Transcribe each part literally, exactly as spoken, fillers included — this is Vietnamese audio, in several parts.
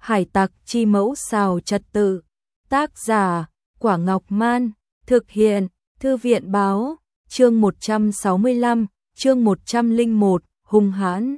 Hải tặc chi mẫu xào trật tự. Tác giả, Quả Ngọc Man. Thực hiện, Thư viện báo. Chương một trăm sáu mươi lăm, chương một trăm lẻ một, hung hãn.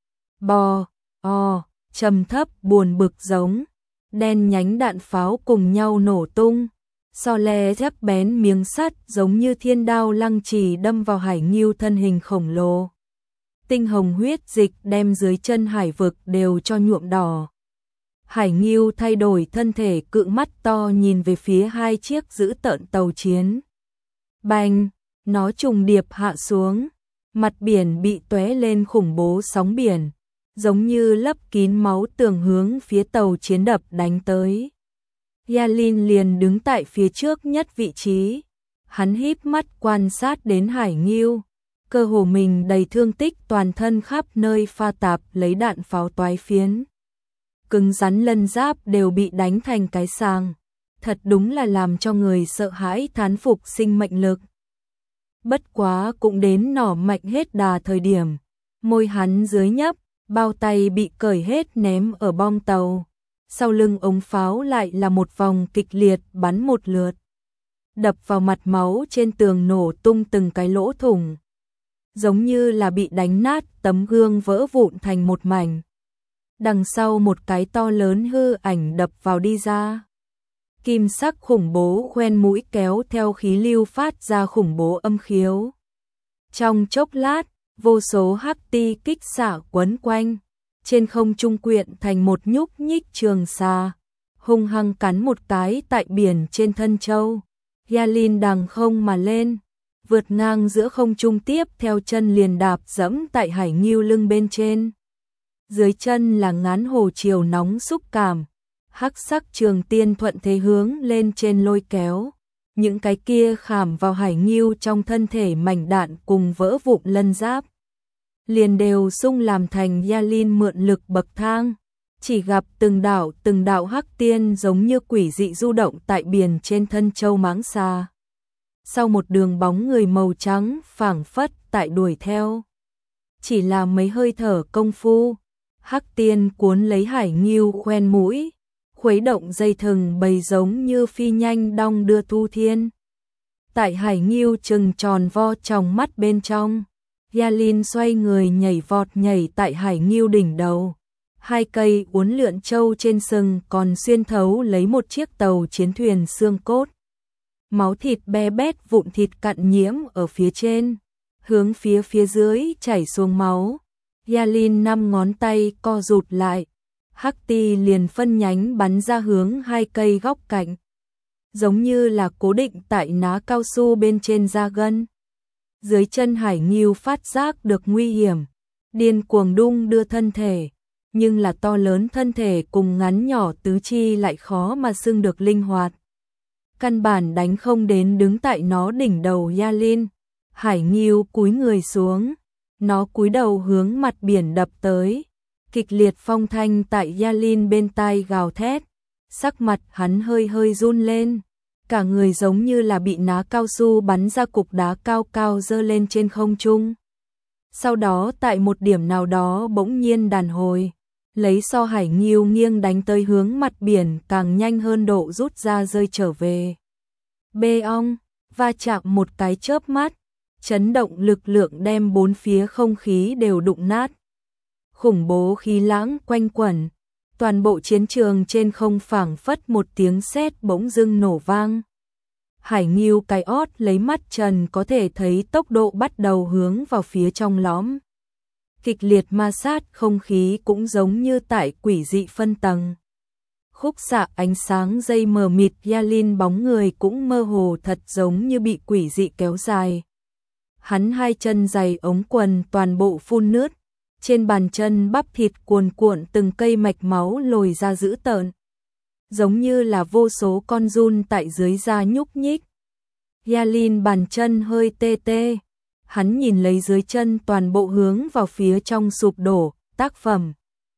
Bò, o, trầm thấp buồn bực giống. Đen nhánh đạn pháo cùng nhau nổ tung. So le thép bén miếng sắt giống như thiên đao lăng trì đâm vào hải ngưu thân hình khổng lồ. Tinh hồng huyết dịch đem dưới chân hải vực đều cho nhuộm đỏ. Hải ngưu thay đổi thân thể cự mắt to nhìn về phía hai chiếc dữ tợn tàu chiến. Bành, nó trùng điệp hạ xuống. Mặt biển bị tóe lên khủng bố sóng biển, giống như lấp kín máu tường hướng phía tàu chiến đập đánh tới. Yalin liền đứng tại phía trước nhất vị trí. Hắn híp mắt quan sát đến hải ngưu. Cơ hồ mình đầy thương tích toàn thân khắp nơi pha tạp lấy đạn pháo toái phiến. Cứng rắn lân giáp đều bị đánh thành cái sàng. Thật đúng là làm cho người sợ hãi thán phục sinh mệnh lực. Bất quá cũng đến nỏ mạnh hết đà thời điểm. Môi hắn dưới nhấp, bao tay bị cởi hết ném ở bong tàu. Sau lưng ống pháo lại là một vòng kịch liệt bắn một lượt. Đập vào mặt máu trên tường nổ tung từng cái lỗ thủng. Giống như là bị đánh nát tấm gương vỡ vụn thành một mảnh. Đằng sau một cái to lớn hư ảnh đập vào đi ra. Kim sắc khủng bố khoen mũi kéo theo khí lưu phát ra khủng bố âm khiếu. Trong chốc lát, vô số hắc ti kích xạ quấn quanh. Trên không trung quyện thành một nhúc nhích trường xà. Hung hăng cắn một cái tại biển trên thân châu. Yalin đằng không mà lên. Vượt ngang giữa không trung tiếp theo chân liền đạp dẫm tại hải ngưu lưng bên trên. Dưới chân là ngán hồ chiều nóng xúc cảm. Hắc sắc trường tiên thuận thế hướng lên trên lôi kéo. Những cái kia khảm vào hải ngưu trong thân thể mảnh đạn cùng vỡ vụn lân giáp. Liền đều xung làm thành Yalin mượn lực bậc thang. Chỉ gặp từng đạo từng đạo hắc tiên giống như quỷ dị du động tại biển trên thân châu mãng xà. Sau một đường bóng người màu trắng phảng phất tại đuổi theo. Chỉ là mấy hơi thở công phu, hắc tiên cuốn lấy hải ngưu khoen mũi, khuấy động dây thừng bầy giống như phi nhanh đong đưa thu thiên. Tại hải ngưu trừng tròn vo trong mắt bên trong, Yalin xoay người nhảy vọt nhảy tại hải ngưu đỉnh đầu. Hai cây uốn lượn châu trên sừng còn xuyên thấu lấy một chiếc tàu chiến thuyền xương cốt. Máu thịt be bét vụn thịt cặn nhiễm ở phía trên, hướng phía phía dưới chảy xuống máu. Yalin năm ngón tay co rụt lại, hắc ti liền phân nhánh bắn ra hướng hai cây góc cạnh, giống như là cố định tại ná cao su bên trên da gân. Dưới chân hải ngưu phát giác được nguy hiểm, điên cuồng đung đưa thân thể, nhưng là to lớn thân thể cùng ngắn nhỏ tứ chi lại khó mà xưng được linh hoạt. Căn bản đánh không đến đứng tại nó đỉnh đầu Yalin. Hải ngưu cúi người xuống, nó cúi đầu hướng mặt biển đập tới. Kịch liệt phong thanh tại Yalin bên tai gào thét, sắc mặt hắn hơi hơi run lên, cả người giống như là bị ná cao su bắn ra cục đá cao cao dơ lên trên không trung. Sau đó tại một điểm nào đó bỗng nhiên đàn hồi, lấy so hải ngưu nghiêng đánh tới hướng mặt biển càng nhanh hơn độ rút ra rơi trở về. Bê ong, va chạm một cái chớp mắt, chấn động lực lượng đem bốn phía không khí đều đụng nát. Khủng bố khí lãng quanh quẩn, toàn bộ chiến trường trên không phảng phất một tiếng sét bỗng dưng nổ vang. Hải ngưu cái ót lấy mắt trần có thể thấy tốc độ bắt đầu hướng vào phía trong lõm. Kịch liệt ma sát không khí cũng giống như tại quỷ dị phân tầng. Khúc xạ ánh sáng dây mờ mịt Yalin bóng người cũng mơ hồ thật giống như bị quỷ dị kéo dài. Hắn hai chân giày ống quần toàn bộ phun nước, trên bàn chân bắp thịt cuồn cuộn từng cây mạch máu lồi ra dữ tợn. Giống như là vô số con giun tại dưới da nhúc nhích. Yalin bàn chân hơi tê tê, hắn nhìn lấy dưới chân toàn bộ hướng vào phía trong sụp đổ, tác phẩm.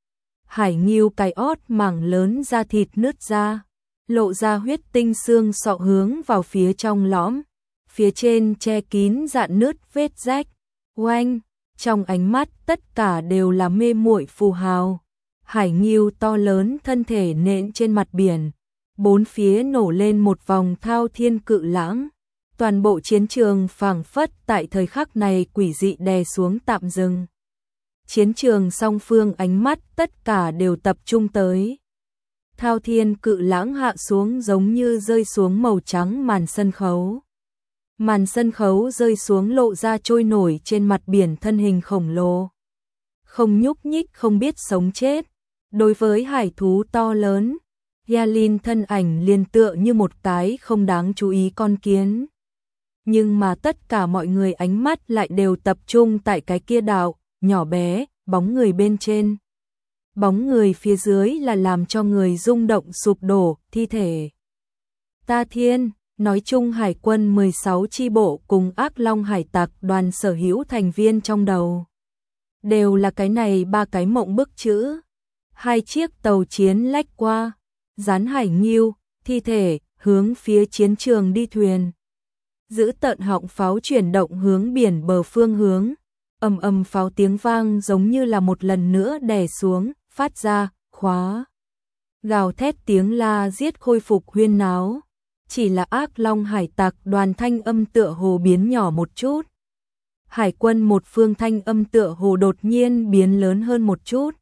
Hải ngưu cái ót mảng lớn da thịt nứt ra, lộ ra huyết tinh xương sọ hướng vào phía trong lõm, phía trên che kín dạn nứt vết rách. Oanh, trong ánh mắt tất cả đều là mê muội phù hào. Hải Ngưu to lớn thân thể nện trên mặt biển, bốn phía nổ lên một vòng thao thiên cự lãng. Toàn bộ chiến trường phảng phất tại thời khắc này quỷ dị đè xuống tạm dừng. Chiến trường song phương ánh mắt tất cả đều tập trung tới. Thao thiên cự lãng hạ xuống giống như rơi xuống màu trắng màn sân khấu. Màn sân khấu rơi xuống lộ ra trôi nổi trên mặt biển thân hình khổng lồ. Không nhúc nhích không biết sống chết. Đối với hải thú to lớn, Yalin thân ảnh liền tựa như một cái không đáng chú ý con kiến. Nhưng mà tất cả mọi người ánh mắt lại đều tập trung tại cái kia đảo, nhỏ bé, bóng người bên trên. Bóng người phía dưới là làm cho người rung động sụp đổ, thi thể. Ta Thiên, nói chung hải quân mười sáu chi bộ cùng Ác Long hải tặc đoàn sở hữu thành viên trong đầu. Đều là cái này ba cái mộng bức chữ. Hai chiếc tàu chiến lách qua, dán Hải Ngưu, thi thể, hướng phía chiến trường đi thuyền. Giữ tận họng pháo chuyển động hướng biển bờ phương hướng. Ầm ầm pháo tiếng vang giống như là một lần nữa đè xuống, phát ra, khóa. Gào thét tiếng la giết khôi phục huyên náo. Chỉ là Ác Long hải tặc đoàn thanh âm tựa hồ biến nhỏ một chút. Hải quân một phương thanh âm tựa hồ đột nhiên biến lớn hơn một chút.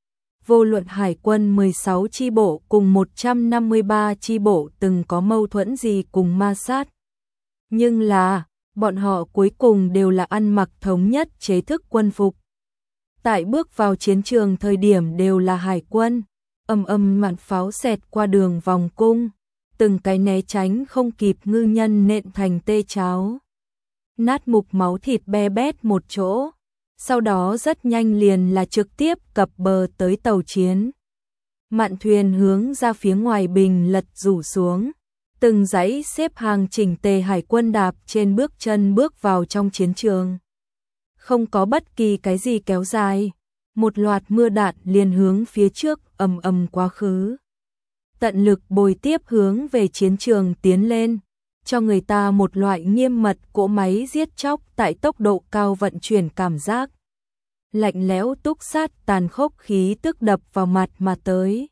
Vô luận hải quân mười sáu chi bộ cùng một trăm năm mươi ba chi bộ từng có mâu thuẫn gì cùng ma sát. Nhưng là, bọn họ cuối cùng đều là ăn mặc thống nhất chế thức quân phục. Tại bước vào chiến trường thời điểm đều là hải quân, âm âm mạn pháo xẹt qua đường vòng cung, từng cái né tránh không kịp ngư nhân nện thành tê cháo. Nát mục máu thịt be bét một chỗ, sau đó rất nhanh liền là trực tiếp cập bờ tới tàu chiến. Mạn thuyền hướng ra phía ngoài bình lật rủ xuống, từng dãy xếp hàng chỉnh tề hải quân đạp trên bước chân bước vào trong chiến trường. Không có bất kỳ cái gì kéo dài, một loạt mưa đạn liền hướng phía trước ầm ầm quá khứ. Tận lực bồi tiếp hướng về chiến trường tiến lên, cho người ta một loại nghiêm mật cỗ máy giết chóc tại tốc độ cao vận chuyển cảm giác. Lạnh lẽo túc sát tàn khốc khí tức đập vào mặt mà tới.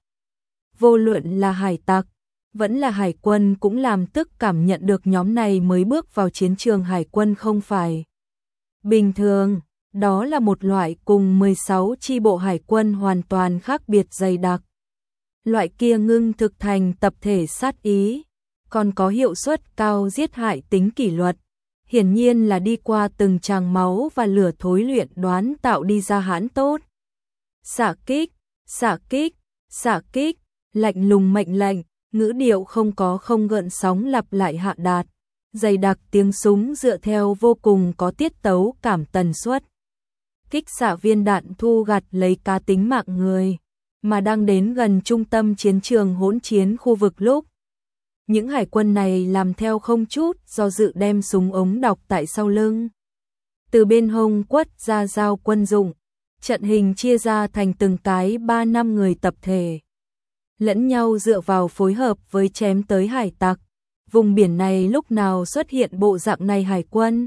Vô luận là hải tặc, vẫn là hải quân cũng làm tức cảm nhận được nhóm này mới bước vào chiến trường hải quân không phải bình thường, đó là một loại cùng mười sáu chi bộ hải quân hoàn toàn khác biệt dày đặc. Loại kia ngưng thực thành tập thể sát ý, còn có hiệu suất cao giết hại tính kỷ luật, hiển nhiên là đi qua từng tràng máu và lửa thối luyện đoán tạo đi ra hãn tốt. Xạ kích, xạ kích, xạ kích, lạnh lùng mệnh lệnh, ngữ điệu không có không gợn sóng lặp lại hạ đạt, dày đặc tiếng súng dựa theo vô cùng có tiết tấu cảm tần suất. Kích xạ viên đạn thu gặt lấy cá tính mạng người, mà đang đến gần trung tâm chiến trường hỗn chiến khu vực lúc. Những hải quân này làm theo không chút do dự đem súng ống đọc tại sau lưng. Từ bên hông quất ra dao quân dụng, trận hình chia ra thành từng cái ba năm người tập thể. Lẫn nhau dựa vào phối hợp với chém tới hải tặc. Vùng biển này lúc nào xuất hiện bộ dạng này hải quân.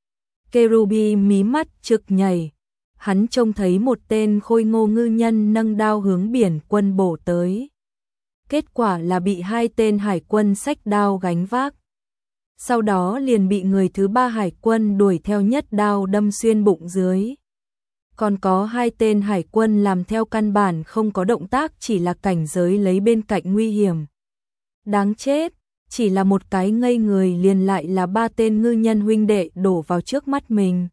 Kerubi mí mắt trực nhảy. Hắn trông thấy một tên khôi ngô ngư nhân nâng đao hướng biển quân bổ tới. Kết quả là bị hai tên hải quân xách đao gánh vác. Sau đó liền bị người thứ ba hải quân đuổi theo nhất đao đâm xuyên bụng dưới. Còn có hai tên hải quân làm theo căn bản không có động tác, chỉ là cảnh giới lấy bên cạnh nguy hiểm. Đáng chết, chỉ là một cái ngây người liền lại là ba tên ngư nhân huynh đệ đổ vào trước mắt mình.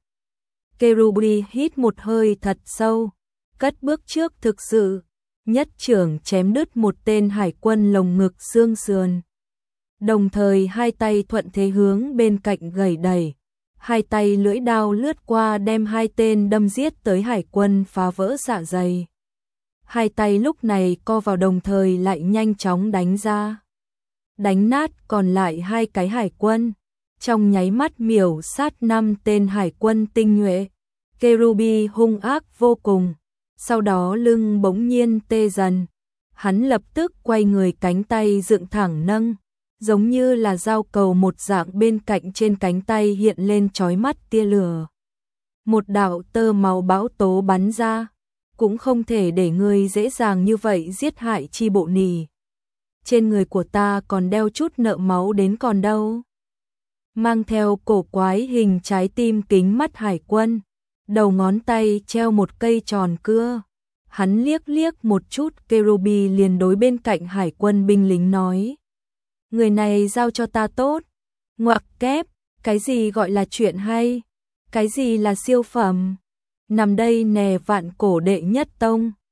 Kerubi hít một hơi thật sâu, cất bước trước thực sự, nhất trưởng chém đứt một tên hải quân lồng ngực xương sườn. Đồng thời hai tay thuận thế hướng bên cạnh gẩy đẩy, hai tay lưỡi đao lướt qua đem hai tên đâm giết tới hải quân phá vỡ dạ dày. Hai tay lúc này co vào đồng thời lại nhanh chóng đánh ra. Đánh nát còn lại hai cái hải quân. Trong nháy mắt miểu sát năm tên hải quân tinh nhuệ. Kerubi hung ác vô cùng. Sau đó lưng bỗng nhiên tê dần. Hắn lập tức quay người, cánh tay dựng thẳng nâng, giống như là dao cầu một dạng, bên cạnh trên cánh tay hiện lên chói mắt tia lửa. Một đạo tơ màu bão tố bắn ra, cũng không thể để ngươi dễ dàng như vậy giết hại Chi Bộ Nì. Trên người của ta còn đeo chút nợ máu đến còn đâu. Mang theo cổ quái hình trái tim kính mắt hải quân, đầu ngón tay treo một cây tròn cưa. Hắn liếc liếc một chút Kerubi liền đối bên cạnh hải quân binh lính nói. Người này giao cho ta tốt. Ngoặc kép, cái gì gọi là chuyện hay? Cái gì là siêu phẩm? Nằm đây nè vạn cổ đệ nhất tông.